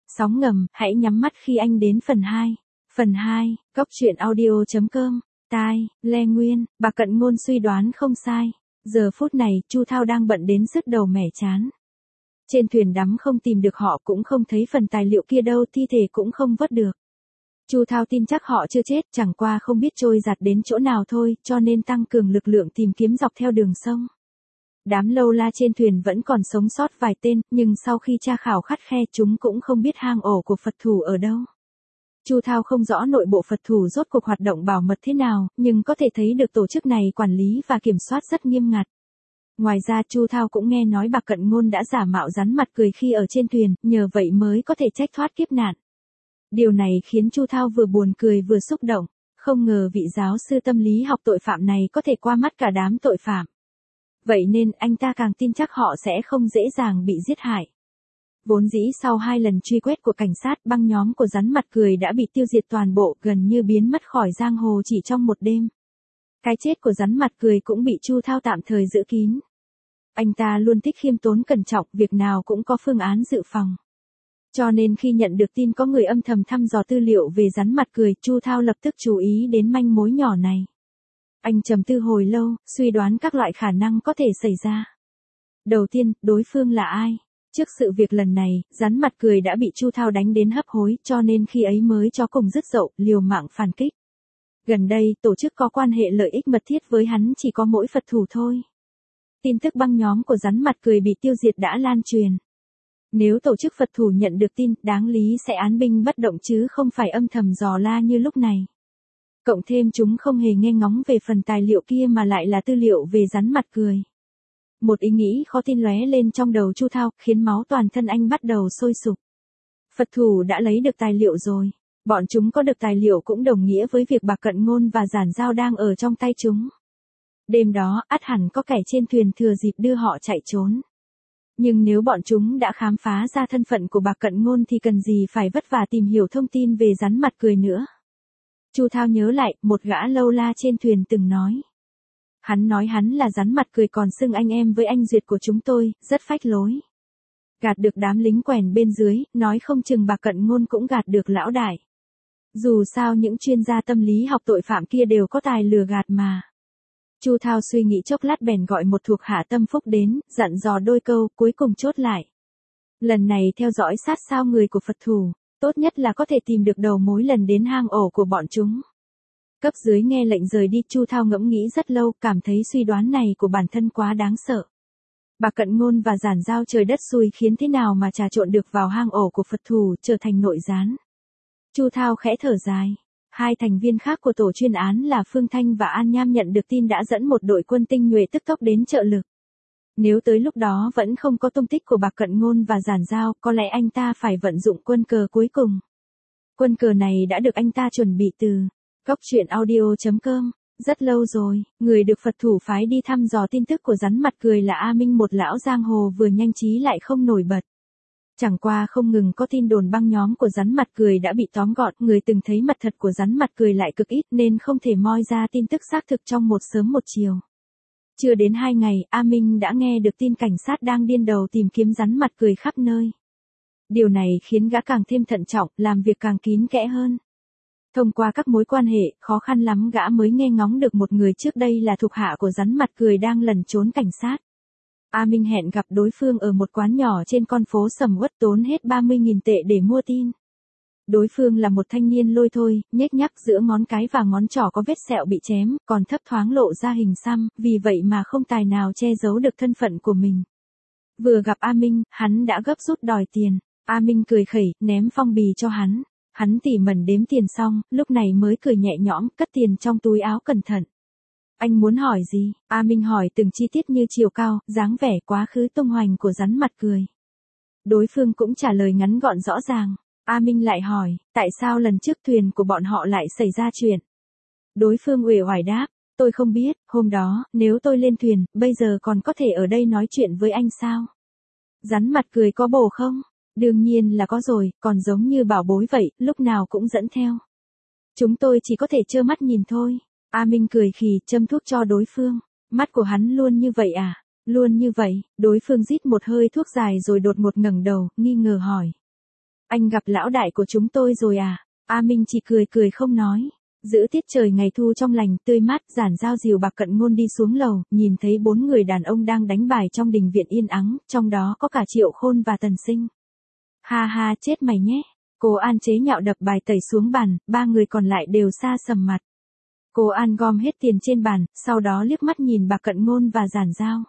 Sóng ngầm, hãy nhắm mắt khi anh đến phần 2. Phần 2, Cốc truyện audio.com. Tai, Lê Nguyên, bà Cận Ngôn suy đoán không sai. Giờ phút này, Chu Thao đang bận đến sứt đầu mẻ chán. Trên thuyền đắm không tìm được họ, cũng không thấy phần tài liệu kia đâu, thi thể cũng không vớt được. Chu Thao tin chắc họ chưa chết, chẳng qua không biết trôi giạt đến chỗ nào thôi, cho nên tăng cường lực lượng tìm kiếm dọc theo đường sông. Đám lâu la trên thuyền vẫn còn sống sót vài tên, nhưng sau khi tra khảo khắt khe chúng cũng không biết hang ổ của Phật thủ ở đâu. Chu Thao không rõ nội bộ Phật thủ rốt cuộc hoạt động bảo mật thế nào, nhưng có thể thấy được tổ chức này quản lý và kiểm soát rất nghiêm ngặt. Ngoài ra Chu Thao cũng nghe nói bà Cận Ngôn đã giả mạo rắn mặt cười khi ở trên thuyền, nhờ vậy mới có thể trách thoát kiếp nạn. Điều này khiến Chu Thao vừa buồn cười vừa xúc động, không ngờ vị giáo sư tâm lý học tội phạm này có thể qua mắt cả đám tội phạm. Vậy nên anh ta càng tin chắc họ sẽ không dễ dàng bị giết hại. Vốn dĩ sau 2 lần truy quét của cảnh sát, băng nhóm của rắn mặt cười đã bị tiêu diệt toàn bộ, gần như biến mất khỏi giang hồ chỉ trong một đêm. Cái chết của rắn mặt cười cũng bị Chu Thao tạm thời giữ kín. Anh ta luôn thích khiêm tốn cẩn trọng, việc nào cũng có phương án dự phòng. Cho nên khi nhận được tin có người âm thầm thăm dò tư liệu về rắn mặt cười, Chu Thao lập tức chú ý đến manh mối nhỏ này. Anh trầm tư hồi lâu, suy đoán các loại khả năng có thể xảy ra. Đầu tiên, đối phương là ai? Trước sự việc lần này, rắn mặt cười đã bị Chu Thao đánh đến hấp hối, cho nên khi ấy mới cho cùng dứt dậu, liều mạng phản kích. Gần đây, tổ chức có quan hệ lợi ích mật thiết với hắn chỉ có mỗi Phật thủ thôi. Tin tức băng nhóm của rắn mặt cười bị tiêu diệt đã lan truyền. Nếu tổ chức Phật thủ nhận được tin, đáng lý sẽ án binh bất động chứ không phải âm thầm dò la như lúc này. Cộng thêm chúng không hề nghe ngóng về phần tài liệu kia mà lại là tư liệu về rắn mặt cười. Một ý nghĩ khó tin lóe lên trong đầu Chu Thao, khiến máu toàn thân anh bắt đầu sôi sục. Phật thủ đã lấy được tài liệu rồi. Bọn chúng có được tài liệu cũng đồng nghĩa với việc bà Cận Ngôn và Giản Giao đang ở trong tay chúng. Đêm đó, ắt hẳn có kẻ trên thuyền thừa dịp đưa họ chạy trốn. Nhưng nếu bọn chúng đã khám phá ra thân phận của bà Cận Ngôn thì cần gì phải vất vả tìm hiểu thông tin về rắn mặt cười nữa. Chu Thao nhớ lại, một gã lâu la trên thuyền từng nói. Hắn nói hắn là rắn mặt cười còn xưng anh em với anh Duyệt của chúng tôi, rất phách lối. Gạt được đám lính quèn bên dưới, nói không chừng bà Cận Ngôn cũng gạt được lão đại. Dù sao những chuyên gia tâm lý học tội phạm kia đều có tài lừa gạt mà. Chu Thao suy nghĩ chốc lát bèn gọi một thuộc hạ tâm phúc đến, dặn dò đôi câu, cuối cùng chốt lại. Lần này theo dõi sát sao người của Phật thủ, tốt nhất là có thể tìm được đầu mối lần đến hang ổ của bọn chúng. Cấp dưới nghe lệnh rời đi, Chu Thao ngẫm nghĩ rất lâu, cảm thấy suy đoán này của bản thân quá đáng sợ. Bà Cận Ngôn và Giản Giao trời đất xui khiến thế nào mà trà trộn được vào hang ổ của Phật thủ, trở thành nội gián. Chu Thao khẽ thở dài. 2 thành viên khác của tổ chuyên án là Phương Thanh và An Nham nhận được tin đã dẫn một đội quân tinh nhuệ tức tốc đến trợ lực. Nếu tới lúc đó vẫn không có tung tích của bà Cận Ngôn và Giản Giao, có lẽ anh ta phải vận dụng quân cờ cuối cùng. Quân cờ này đã được anh ta chuẩn bị từ Cốc truyện audio.com. Rất lâu rồi, người được Phật thủ phái đi thăm dò tin tức của rắn mặt cười là A Minh, một lão giang hồ vừa nhanh trí lại không nổi bật. Chẳng qua không ngừng có tin đồn băng nhóm của rắn mặt cười đã bị tóm gọn, người từng thấy mặt thật của rắn mặt cười lại cực ít nên không thể moi ra tin tức xác thực trong một sớm một chiều. Chưa đến 2 ngày, A Minh đã nghe được tin cảnh sát đang điên đầu tìm kiếm rắn mặt cười khắp nơi. Điều này khiến gã càng thêm thận trọng, làm việc càng kín kẽ hơn. Thông qua các mối quan hệ, khó khăn lắm gã mới nghe ngóng được một người trước đây là thuộc hạ của rắn mặt cười đang lẩn trốn cảnh sát. A Minh hẹn gặp đối phương ở một quán nhỏ trên con phố sầm uất, tốn hết 30.000 tệ để mua tin. Đối phương là một thanh niên lôi thôi, nhếch nhác, giữa ngón cái và ngón trỏ có vết sẹo bị chém, còn thấp thoáng lộ ra hình xăm, vì vậy mà không tài nào che giấu được thân phận của mình. Vừa gặp A Minh, hắn đã gấp rút đòi tiền. A Minh cười khẩy, ném phong bì cho hắn. Hắn tỉ mẩn đếm tiền xong, lúc này mới cười nhẹ nhõm, cất tiền trong túi áo cẩn thận. Anh muốn hỏi gì? A Minh hỏi từng chi tiết như chiều cao, dáng vẻ, quá khứ tung hoành của rắn mặt cười. Đối phương cũng trả lời ngắn gọn rõ ràng. A Minh lại hỏi, tại sao lần trước thuyền của bọn họ lại xảy ra chuyện? Đối phương uể oải đáp, tôi không biết, hôm đó, nếu tôi lên thuyền, bây giờ còn có thể ở đây nói chuyện với anh sao? Rắn mặt cười có bồ không? Đương nhiên là có rồi, còn giống như bảo bối vậy, lúc nào cũng dẫn theo. Chúng tôi chỉ có thể trơ mắt nhìn thôi. A Minh cười khì, châm thuốc cho đối phương. Mắt của hắn luôn như vậy à? Luôn như vậy. Đối phương rít một hơi thuốc dài rồi đột ngột ngẩng đầu, nghi ngờ hỏi. Anh gặp lão đại của chúng tôi rồi à? A Minh chỉ cười cười không nói. Giữa tiết trời ngày thu trong lành tươi mát, Giản Giao dìu Bạc Cận Ngôn đi xuống lầu, nhìn thấy 4 người đàn ông đang đánh bài trong đình viện yên ắng, trong đó có cả Triệu Khôn và Tần Sinh. Ha ha, chết mày nhé. Cô An chế nhạo đập bài tẩy xuống bàn, 3 người còn lại đều xa sầm mặt. Cô An gom hết tiền trên bàn, sau đó liếc mắt nhìn Bạc Cận Ngôn và Giản Giao.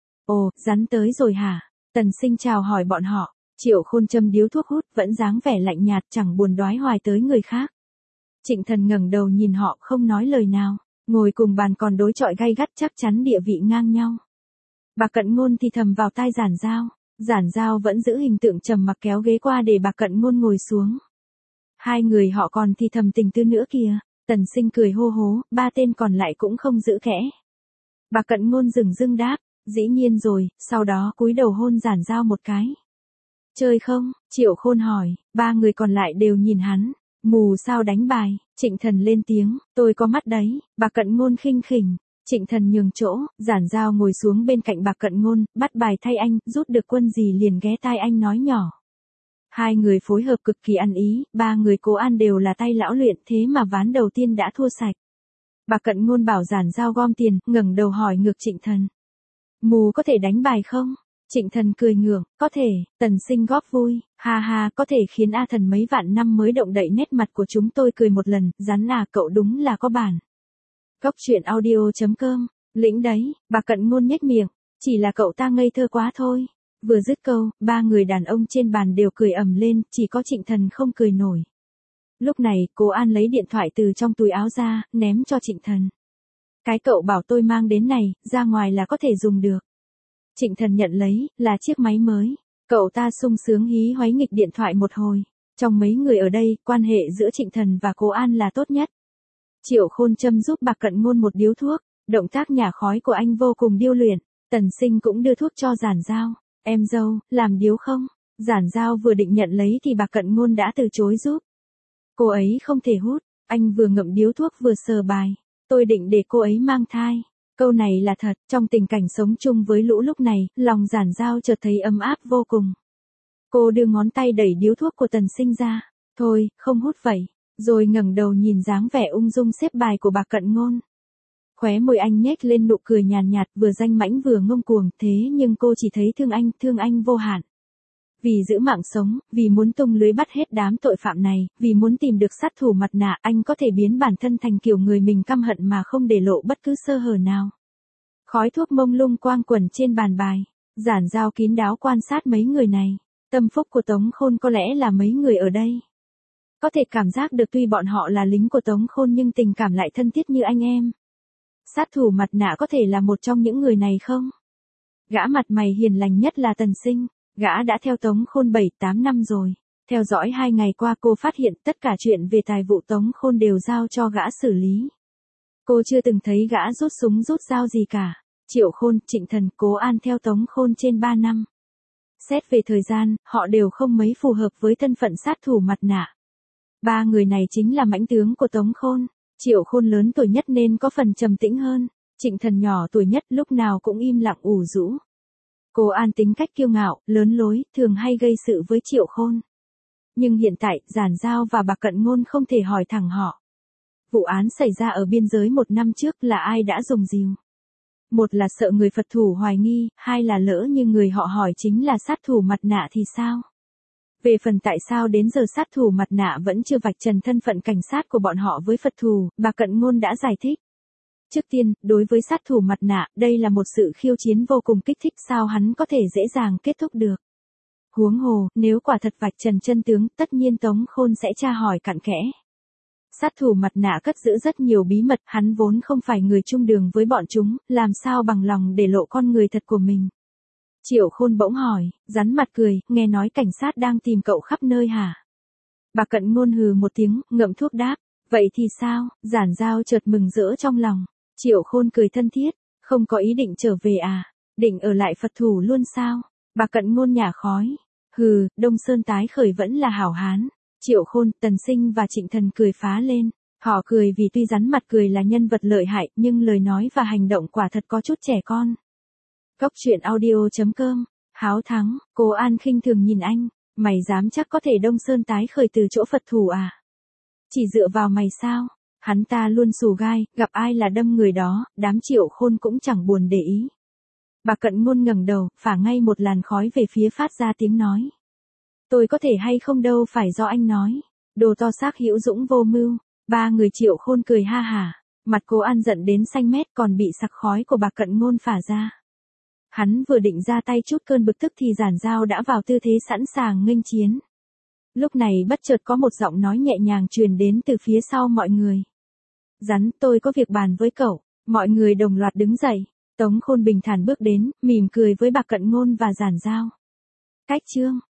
Ồ, rắn tới rồi hả? Tần Sinh chào hỏi bọn họ. Triệu Khôn châm điếu thuốc hút, vẫn dáng vẻ lạnh nhạt, chẳng buồn đoái hoài tới người khác. Trịnh Thần ngẩng đầu nhìn họ, không nói lời nào. Ngồi cùng bàn còn đối chọi gay gắt, chắc chắn địa vị ngang nhau. Bạc Cận Ngôn thì thầm vào tai Giản Giao. Giản Giao vẫn giữ hình tượng trầm mặc, kéo ghế qua để Bạc Cận Ngôn ngồi xuống. Hai người họ còn thì thầm tình tư nữa kìa. Tần Sinh cười hô hố, 3 tên còn lại cũng không giữ kẽ. Bạc Cận Ngôn dửng dưng đáp, dĩ nhiên rồi, sau đó cúi đầu hôn Giản Giao một cái. Chơi không? Triệu Khôn hỏi, 3 người còn lại đều nhìn hắn. Mù sao đánh bài? Trịnh Thần lên tiếng, tôi có mắt đấy. Bạc Cận Ngôn khinh khỉnh. Trịnh Thần nhường chỗ, Giản Giao ngồi xuống bên cạnh Bạc Cận Ngôn, bắt bài thay anh, rút được quân gì liền ghé tai anh nói nhỏ. Hai người phối hợp cực kỳ ăn ý, 3 người Cố An đều là tay lão luyện, thế mà ván đầu tiên đã thua sạch. Bạc Cận Ngôn bảo Giản Giao gom tiền, ngẩng đầu hỏi ngược Trịnh Thần. Mù có thể đánh bài không? Trịnh Thần cười ngượng, có thể. Tần Sinh góp vui, ha ha, có thể khiến A Thần mấy vạn năm mới động đậy nét mặt của chúng tôi cười một lần, rắn à, cậu đúng là có bản. Góc truyện audio.com, lĩnh đấy. Bạc Cận Ngôn nhếch miệng, chỉ là cậu ta ngây thơ quá thôi. Vừa dứt câu, 3 người đàn ông trên bàn đều cười ầm lên, chỉ có Trịnh Thần không cười nổi. Lúc này, Cố An lấy điện thoại từ trong túi áo ra, ném cho Trịnh Thần. Cái cậu bảo tôi mang đến này, ra ngoài là có thể dùng được. Trịnh Thần nhận lấy, là chiếc máy mới. Cậu ta sung sướng hí hoáy nghịch điện thoại một hồi. Trong mấy người ở đây, quan hệ giữa Trịnh Thần và Cố An là tốt nhất. Triệu Khôn châm giúp Bạc Cận Ngôn một điếu thuốc, động tác nhả khói của anh vô cùng điêu luyện. Tần Sinh cũng đưa thuốc cho Giản Giao. Em dâu, làm điếu không? Giản Giao vừa định nhận lấy thì Bạc Cận Ngôn đã từ chối giúp. Cô ấy không thể hút. Anh vừa ngậm điếu thuốc vừa sờ bài. Tôi định để cô ấy mang thai. Câu này là thật, trong tình cảnh sống chung với Lũ lúc này, lòng Giản Giao chợt thấy ấm áp vô cùng. Cô đưa ngón tay đẩy điếu thuốc của Tần Sinh ra. Thôi, không hút vậy. Rồi ngẩng đầu nhìn dáng vẻ ung dung xếp bài của Bạc Cận Ngôn. Khóe môi anh nhếch lên nụ cười nhàn nhạt, vừa danh mãnh vừa ngông cuồng, thế nhưng cô chỉ thấy thương anh vô hạn. Vì giữ mạng sống, vì muốn tung lưới bắt hết đám tội phạm này, vì muốn tìm được sát thủ mặt nạ, anh có thể biến bản thân thành kiểu người mình căm hận mà không để lộ bất cứ sơ hở nào. Khói thuốc mông lung quang quẩn trên bàn bài. Giản Giao kín đáo quan sát mấy người này. Tâm phúc của Tống Khôn có lẽ là mấy người ở đây. Có thể cảm giác được tuy bọn họ là lính của Tống Khôn nhưng tình cảm lại thân thiết như anh em. Sát thủ mặt nạ có thể là một trong những người này không? Gã mặt mày hiền lành nhất là Tần Sinh. Gã đã theo Tống Khôn 7-8 năm rồi. Theo dõi 2 ngày qua cô phát hiện tất cả chuyện về tài vụ Tống Khôn đều giao cho gã xử lý. Cô chưa từng thấy gã rút súng rút dao gì cả. Triệu Khôn, Trịnh Thần, Cố An theo Tống Khôn trên 3 năm. Xét về thời gian, họ đều không mấy phù hợp với thân phận sát thủ mặt nạ. 3 người này chính là mãnh tướng của Tống Khôn. Triệu Khôn lớn tuổi nhất nên có phần trầm tĩnh hơn. Trịnh Thần nhỏ tuổi nhất lúc nào cũng im lặng ủ rũ. Cố An tính cách kiêu ngạo, lớn lối, thường hay gây sự với Triệu Khôn. Nhưng hiện tại, Giản Giao và Bạc Cận Ngôn không thể hỏi thẳng họ. Vụ án xảy ra ở biên giới 1 năm trước là ai đã dùng rìu? Một là sợ người Phật thủ hoài nghi, hai là lỡ như người họ hỏi chính là sát thủ mặt nạ thì sao? Về phần tại sao đến giờ sát thủ mặt nạ vẫn chưa vạch trần thân phận cảnh sát của bọn họ với Phật thủ, Bạc Cận Ngôn đã giải thích. Trước tiên, đối với sát thủ mặt nạ, đây là một sự khiêu chiến vô cùng kích thích, sao hắn có thể dễ dàng kết thúc được. Huống hồ, nếu quả thật vạch trần chân tướng, tất nhiên Tống Khôn sẽ tra hỏi cặn kẽ. Sát thủ mặt nạ cất giữ rất nhiều bí mật, hắn vốn không phải người chung đường với bọn chúng, làm sao bằng lòng để lộ con người thật của mình. Triệu Khôn bỗng hỏi, rắn mặt cười, nghe nói cảnh sát đang tìm cậu khắp nơi hả? Bạc Cận Ngôn hừ một tiếng, ngậm thuốc đáp, vậy thì sao? Giản Giao chợt mừng rỡ trong lòng. Triệu Khôn cười thân thiết, không có ý định trở về à? Định ở lại Phật thủ luôn sao? Bạc Cận Ngôn nhả khói. Hừ, Đông Sơn tái khởi vẫn là hảo hán. Triệu Khôn, Tần Sinh và Trịnh Thần cười phá lên. Họ cười vì tuy rắn mặt cười là nhân vật lợi hại, nhưng lời nói và hành động quả thật có chút trẻ con. Góc truyện audio.com, háo thắng, Cố An khinh thường nhìn anh. Mày dám chắc có thể Đông Sơn tái khởi từ chỗ Phật thủ à? Chỉ dựa vào mày sao? Hắn ta luôn xù gai, gặp ai là đâm người đó, đám Triệu Khôn cũng chẳng buồn để ý. Bà Cận Ngôn ngẩng đầu, phả ngay một làn khói về phía phát ra tiếng nói. Tôi có thể hay không đâu phải do anh nói. Đồ to xác hữu dũng vô mưu. Ba người Triệu Khôn cười ha hả. Mặt Cố An giận đến xanh mét còn bị sặc khói của bà Cận Ngôn phả ra. Hắn vừa định ra tay chút cơn bực tức thì Giản Giao đã vào tư thế sẵn sàng nghênh chiến. Lúc này bất chợt có một giọng nói nhẹ nhàng truyền đến từ phía sau mọi người. Rắn, tôi có việc bàn với cậu. Mọi người đồng loạt đứng dậy. Tống Khôn bình thản bước đến, mỉm cười với bà Cận Ngôn và Giản Giao. Cách chương